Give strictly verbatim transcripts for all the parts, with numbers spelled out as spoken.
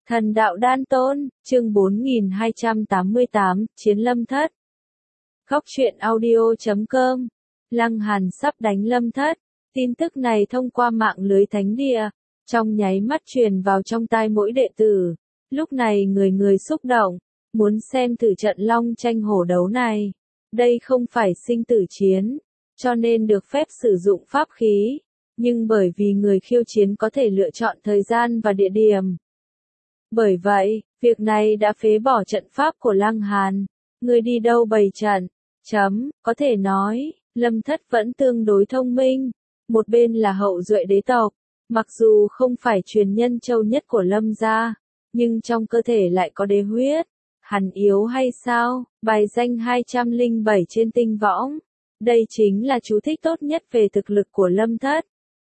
Thần đạo đan tôn, chương bốn nghìn hai trăm tám mươi tám, Chiến Lâm Thất. Góc truyện audio chấm com. Lăng Hàn sắp đánh Lâm Thất. Tin tức này thông qua mạng lưới thánh địa, trong nháy mắt truyền vào trong tai mỗi đệ tử. Lúc này người người xúc động, muốn xem thử trận long tranh hổ đấu này. Đây không phải sinh tử chiến, cho nên được phép sử dụng pháp khí. Nhưng bởi vì người khiêu chiến có thể lựa chọn thời gian và địa điểm. Bởi vậy, việc này đã phế bỏ trận pháp của Lăng Hàn. Người đi đâu bày trận? Chấm, có thể nói, Lâm Thất vẫn tương đối thông minh. Một bên là hậu duệ đế tộc, mặc dù không phải truyền nhân châu nhất của Lâm gia, nhưng trong cơ thể lại có đế huyết. Hắn yếu hay sao? Bài danh hai trăm lẻ bảy trên tinh võng. Đây chính là chú thích tốt nhất về thực lực của Lâm Thất.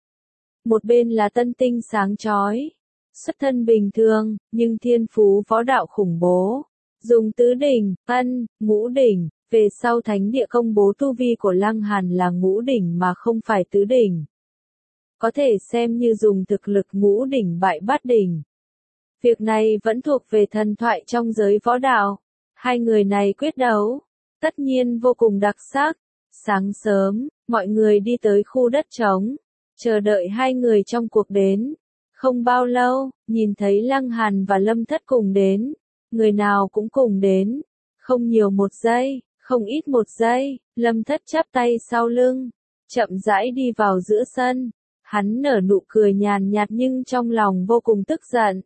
Một bên là tân tinh sáng chói. Xuất thân bình thường, nhưng thiên phú võ đạo khủng bố. Dùng tứ đỉnh, ân, ngũ đỉnh, về sau thánh địa công bố tu vi của Lăng Hàn là ngũ đỉnh mà không phải tứ đỉnh. Có thể xem như dùng thực lực ngũ đỉnh bại bát đỉnh. Việc này vẫn thuộc về thần thoại trong giới võ đạo. Hai người này quyết đấu, tất nhiên vô cùng đặc sắc. Sáng sớm, mọi người đi tới khu đất trống, chờ đợi hai người trong cuộc đến. Không bao lâu, nhìn thấy Lăng Hàn và Lâm Thất cùng đến, người nào cũng cùng đến, không nhiều một giây, không ít một giây, Lâm Thất chắp tay sau lưng, chậm rãi đi vào giữa sân, hắn nở nụ cười nhàn nhạt nhưng trong lòng vô cùng tức giận.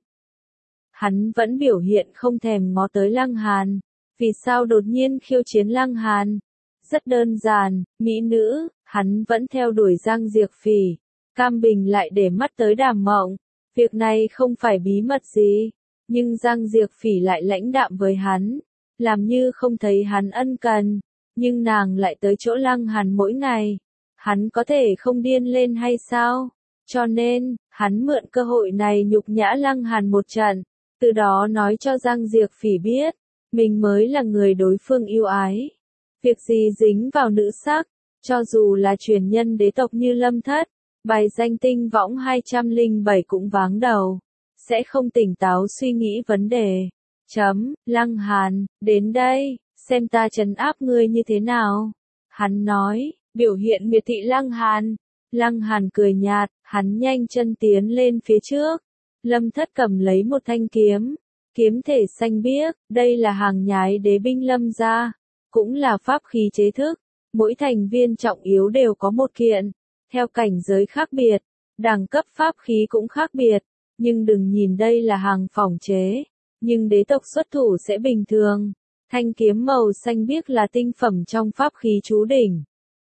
Hắn vẫn biểu hiện không thèm ngó tới Lăng Hàn, vì sao đột nhiên khiêu chiến Lăng Hàn? Rất đơn giản, mỹ nữ, hắn vẫn theo đuổi Giang Diệc Phỉ. Cam Bình lại để mắt tới Đàm Mộng. Việc này không phải bí mật gì, nhưng Giang Diệc Phỉ lại lãnh đạm với hắn, làm như không thấy hắn ân cần, nhưng nàng lại tới chỗ Lăng Hàn mỗi ngày. Hắn có thể không điên lên hay sao? Cho nên, hắn mượn cơ hội này nhục nhã Lăng Hàn một trận, từ đó nói cho Giang Diệc Phỉ biết, mình mới là người đối phương yêu ái. Việc gì dính vào nữ sắc, cho dù là truyền nhân đế tộc như Lâm Thất, bài danh tinh võng hai trăm lẻ bảy cũng váng đầu, sẽ không tỉnh táo suy nghĩ vấn đề. Chấm, Lăng Hàn, đến đây, xem ta trấn áp ngươi như thế nào. Hắn nói, biểu hiện miệt thị Lăng Hàn. Lăng Hàn cười nhạt, hắn nhanh chân tiến lên phía trước. Lâm Thất cầm lấy một thanh kiếm, kiếm thể xanh biếc, đây là hàng nhái đế binh Lâm gia, cũng là pháp khí chế thức, mỗi thành viên trọng yếu đều có một kiện. Theo cảnh giới khác biệt, đẳng cấp pháp khí cũng khác biệt, nhưng đừng nhìn đây là hàng phỏng chế, nhưng đế tộc xuất thủ sẽ bình thường. Thanh kiếm màu xanh biếc là tinh phẩm trong pháp khí chú đỉnh.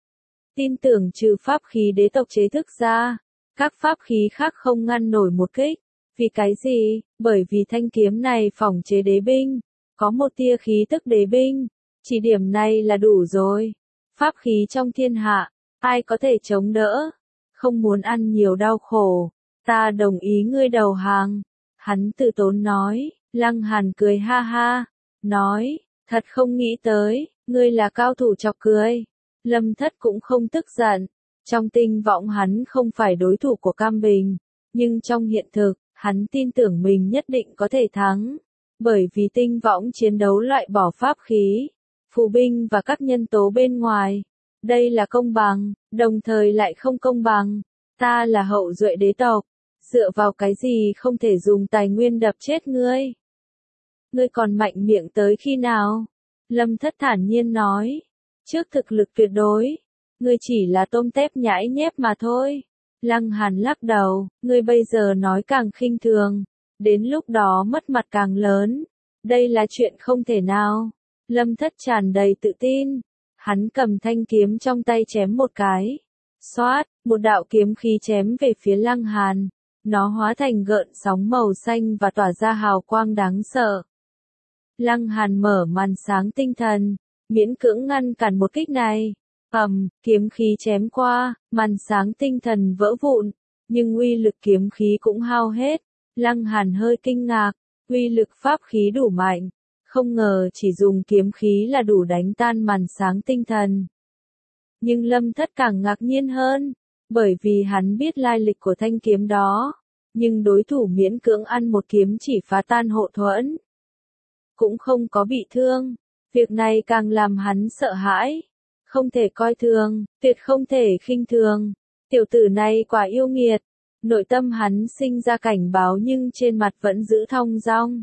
Tin tưởng trừ pháp khí đế tộc chế thức ra, các pháp khí khác không ngăn nổi một kích. Vì cái gì? Bởi vì thanh kiếm này phỏng chế đế binh, có một tia khí tức đế binh, chỉ điểm này là đủ rồi. Pháp khí trong thiên hạ, ai có thể chống đỡ? Không muốn ăn nhiều đau khổ, ta đồng ý ngươi đầu hàng. Hắn tự tốn nói. Lăng Hàn cười ha ha, nói, thật không nghĩ tới, ngươi là cao thủ chọc cười. Lâm Thất cũng không tức giận, trong tinh võng hắn không phải đối thủ của Cam Bình, nhưng trong hiện thực, hắn tin tưởng mình nhất định có thể thắng. Bởi vì tinh võng chiến đấu loại bỏ pháp khí, phù binh và các nhân tố bên ngoài. Đây là công bằng, đồng thời lại không công bằng. Ta là hậu duệ đế tộc, dựa vào cái gì không thể dùng tài nguyên đập chết ngươi? Ngươi còn mạnh miệng tới khi nào? Lâm Thất thản nhiên nói. Trước thực lực tuyệt đối, ngươi chỉ là tôm tép nhãi nhép mà thôi. Lăng Hàn lắc đầu, ngươi bây giờ nói càng khinh thường, đến lúc đó mất mặt càng lớn. Đây là chuyện không thể nào. Lâm Thất tràn đầy tự tin. Hắn cầm thanh kiếm trong tay chém một cái. Xoát, một đạo kiếm khí chém về phía Lăng Hàn. Nó hóa thành gợn sóng màu xanh và tỏa ra hào quang đáng sợ. Lăng Hàn mở màn sáng tinh thần, miễn cưỡng ngăn cản một kích này. Ầm, kiếm khí chém qua, màn sáng tinh thần vỡ vụn, nhưng uy lực kiếm khí cũng hao hết. Lăng Hàn hơi kinh ngạc, uy lực pháp khí đủ mạnh. Không ngờ chỉ dùng kiếm khí là đủ đánh tan màn sáng tinh thần. Nhưng Lâm Thất càng ngạc nhiên hơn, bởi vì hắn biết lai lịch của thanh kiếm đó. nhưng đối thủ miễn cưỡng ăn một kiếm chỉ phá tan hộ thuẫn. Cũng không có bị thương, việc này càng làm hắn sợ hãi. Không thể coi thường, tuyệt không thể khinh thường. Tiểu tử này quả yêu nghiệt. Nội tâm hắn sinh ra cảnh báo nhưng trên mặt vẫn giữ thong dong.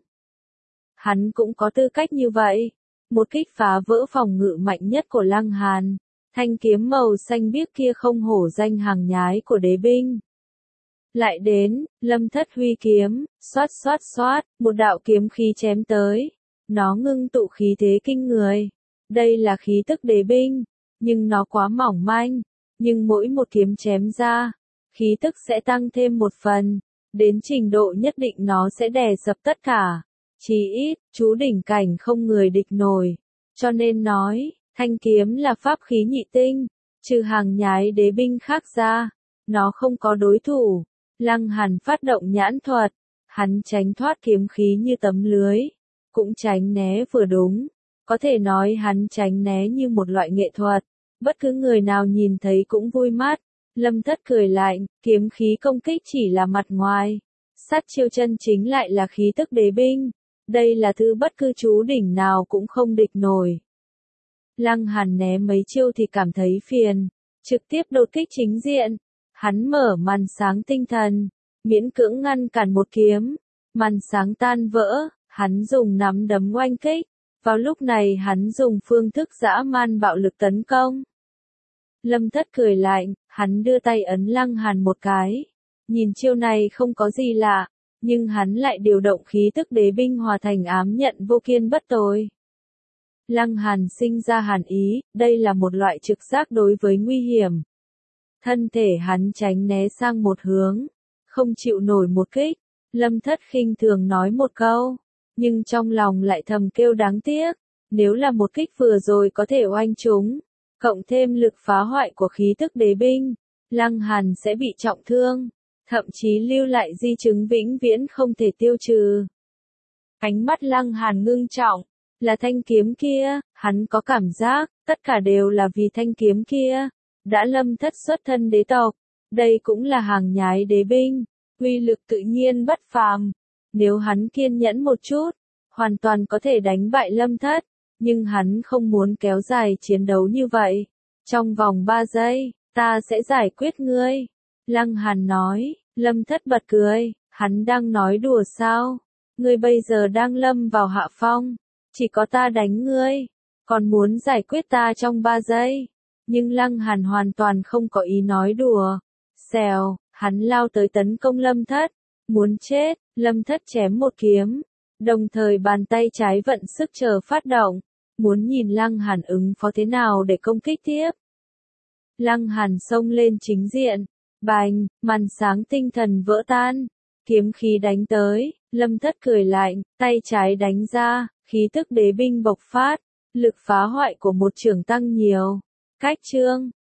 Hắn cũng có tư cách như vậy. Một kích phá vỡ phòng ngự mạnh nhất của Lăng Hàn. Thanh kiếm màu xanh biếc kia không hổ danh hàng nhái của đế binh. Lại đến, Lâm Thất huy kiếm, xoát xoát xoát, một đạo kiếm khí chém tới. Nó ngưng tụ khí thế kinh người. Đây là khí tức đế binh, nhưng nó quá mỏng manh. Nhưng mỗi một kiếm chém ra, khí tức sẽ tăng thêm một phần. Đến trình độ nhất định nó sẽ đè sập tất cả. Chí ít, chú đỉnh cảnh không người địch nổi. Cho nên nói, thanh kiếm là pháp khí nhị tinh. Trừ hàng nhái đế binh khác ra, nó không có đối thủ. Lăng Hàn phát động nhãn thuật. Hắn tránh thoát kiếm khí như tấm lưới. Cũng tránh né vừa đúng. Có thể nói hắn tránh né như một loại nghệ thuật. Bất cứ người nào nhìn thấy cũng vui mắt. Lâm Thất cười lạnh, kiếm khí công kích chỉ là mặt ngoài. Sát chiêu chân chính lại là khí tức đế binh. Đây là thứ bất cứ chú đỉnh nào cũng không địch nổi. Lăng Hàn né mấy chiêu thì cảm thấy phiền. Trực tiếp đột kích chính diện. Hắn mở màn sáng tinh thần. Miễn cưỡng ngăn cản một kiếm. Màn sáng tan vỡ. Hắn dùng nắm đấm oanh kích. Vào lúc này hắn dùng phương thức dã man bạo lực tấn công. Lâm Thất cười lạnh, hắn đưa tay ấn Lăng Hàn một cái. Nhìn chiêu này không có gì lạ, nhưng hắn lại điều động khí tức đế binh hòa thành ám nhận vô kiên bất tồi. Lăng Hàn sinh ra hàn ý, đây là một loại trực giác đối với nguy hiểm. Thân thể hắn tránh né sang một hướng, không chịu nổi một kích. Lâm Thất khinh thường nói một câu, nhưng trong lòng lại thầm kêu đáng tiếc. Nếu là một kích vừa rồi có thể oanh trúng, cộng thêm lực phá hoại của khí tức đế binh, Lăng Hàn sẽ bị trọng thương, thậm chí lưu lại di chứng vĩnh viễn không thể tiêu trừ. Ánh mắt Lăng Hàn ngưng trọng, là thanh kiếm kia, hắn có cảm giác, tất cả đều là vì thanh kiếm kia. Đã Lâm Thất xuất thân đế tộc, đây cũng là hàng nhái đế binh, uy lực tự nhiên bất phàm. Nếu hắn kiên nhẫn một chút, hoàn toàn có thể đánh bại Lâm Thất. Nhưng hắn không muốn kéo dài chiến đấu như vậy. Trong vòng ba giây, ta sẽ giải quyết ngươi. Lăng Hàn nói, Lâm Thất bật cười, hắn đang nói đùa sao? Ngươi bây giờ đang lâm vào hạ phong, chỉ có ta đánh ngươi, còn muốn giải quyết ta trong ba giây. Nhưng Lăng Hàn hoàn toàn không có ý nói đùa. Xèo, hắn lao tới tấn công Lâm Thất, muốn chết. Lâm Thất chém một kiếm, đồng thời bàn tay trái vận sức chờ phát động. Muốn nhìn Lăng Hàn ứng phó thế nào để công kích tiếp. Lăng Hàn xông lên chính diện, bành, màn sáng tinh thần vỡ tan, kiếm khí đánh tới, Lâm Thất cười lạnh, tay trái đánh ra, khí tức đế binh bộc phát, lực phá hoại của một trường tăng nhiều. Cách chương